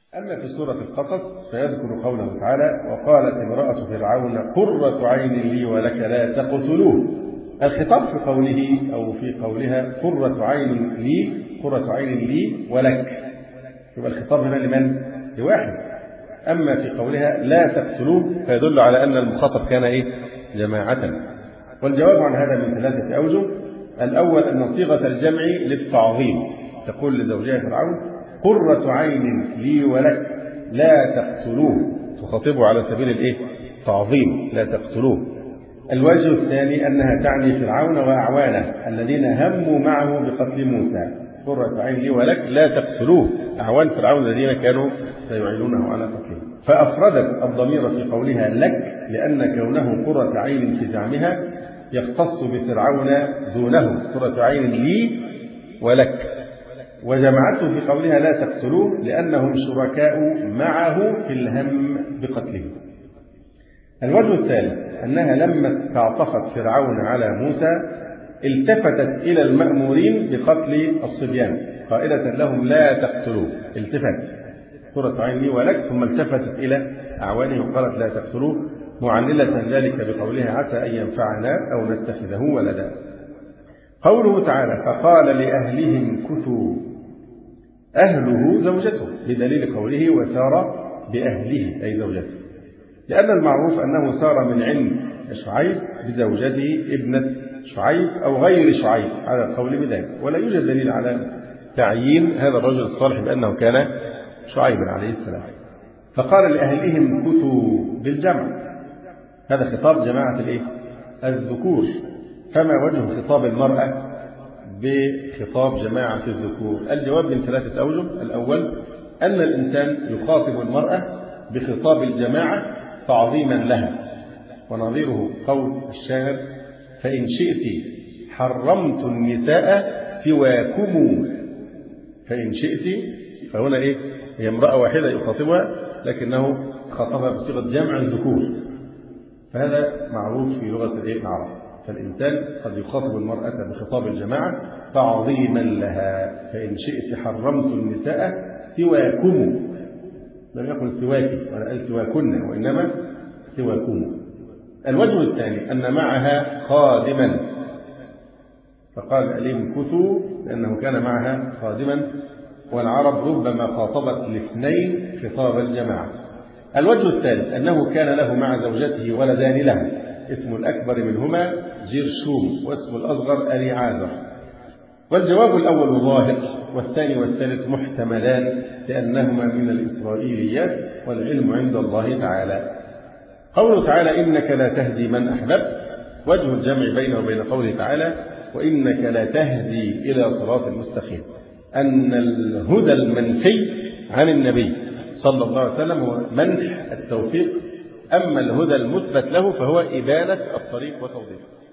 أما في سورة القصص فيذكر قوله تعالى: وقالت امرأة فرعون قرة عين لي ولك لا تقتلوه. الخطاب في قوله أو في قولها قرة عين لي ولك، يبقى الخطاب هنا لمن؟ لواحد. أما في قولها لا تقتلوه فيدل على أن المخاطب كان جماعة. والجواب عن هذا من 3 أوجه. الأول أن صيغة الجمع للتعظيم، تقول لزوجها فرعون: قرة عين لي ولك لا تقتلوه، تخاطبه على سبيل التعظيم، لا تقتلوه. الوجه الثاني أنها تعني فرعون وأعوانه الذين هموا معه بقتل موسى. قرة عين لي ولك لا تقتلوه، أعوان فرعون الذين كانوا سيعينونه على قتله. فأفردت الضمير في قولها لك لأن كونه قرة عين في زعمها يختص بفرعون دونه، قرة عين لي ولك. وجمعته في قولها لا تقتلوه لأنهم شركاء معه في الهم بقتله. الوجه الثالث أنها لما تعاطفت فرعون على موسى التفتت إلى المأمورين بقتل الصبيان قائلة لهم لا تقتلوه، التفت قرة عين لي ولك، ثم التفتت إلى أعوانه وقالت لا تقتلوه، معللة ذلك بقولها عسى أن ينفعنا أو نتخذه ولدا. قوله تعالى: فقال لأهلهم كثوا، أهله زوجته، بدليل قوله وسار بأهله أي زوجته، لأن المعروف أنه سار من عند شعيب بزوجته ابنة شعيب أو غير شعيب على القول بذلك، ولا يوجد دليل على تعيين هذا الرجل الصالح بأنه كان شعيب عليه السلام. فقال لأهلهم كثوا بالجمع، هذا خطاب جماعة الذكور. فما وجه خطاب المرأة بخطاب جماعة الذكور؟ الجواب من 3 أوجه. الأول أن الإنسان يخاطب المرأة بخطاب الجماعة تعظيما لها، ونظيره قول الشاعر: فإن شئت حرمت النساء سواكم. فإن شئت، فهنا هي امرأة واحدة يخاطبها لكنه خاطبها بصيغة جمع الذكور، فهذا معروف في لغة العرب. فالإنسان قد يخاطب المرأة بخطاب الجماعة تعظيما لها: فإن شئت حرمت النساء سواكم، لم يقل سواكي ولا قال سواكن، وإنما سواكم. الوجه الثاني أن معها خادما، فقال عليهم كثوا لأنه كان معها خادما، والعرب ربما خاطبت الاثنين خطاب الجماعة. الوجه الثالث أنه كان له مع زوجته ولدان له، اسم الأكبر منهما جرشوم واسم الأصغر أليعازر. والجواب الأول ظاهر والثاني والثالث محتملان لأنهما من الإسرائيليات والعلم عند الله تعالى. قوله تعالى: إنك لا تهدي من أحببت، وجه الجمع بينه وبين قوله تعالى: وإنك لا تهدي إلى صراط المستقيم، أن الهدى المنفي عن النبي صلى الله عليه وسلم هو منح التوفيق، أما الهدى المثبت له فهو إبانة الطريق وتوضيحه.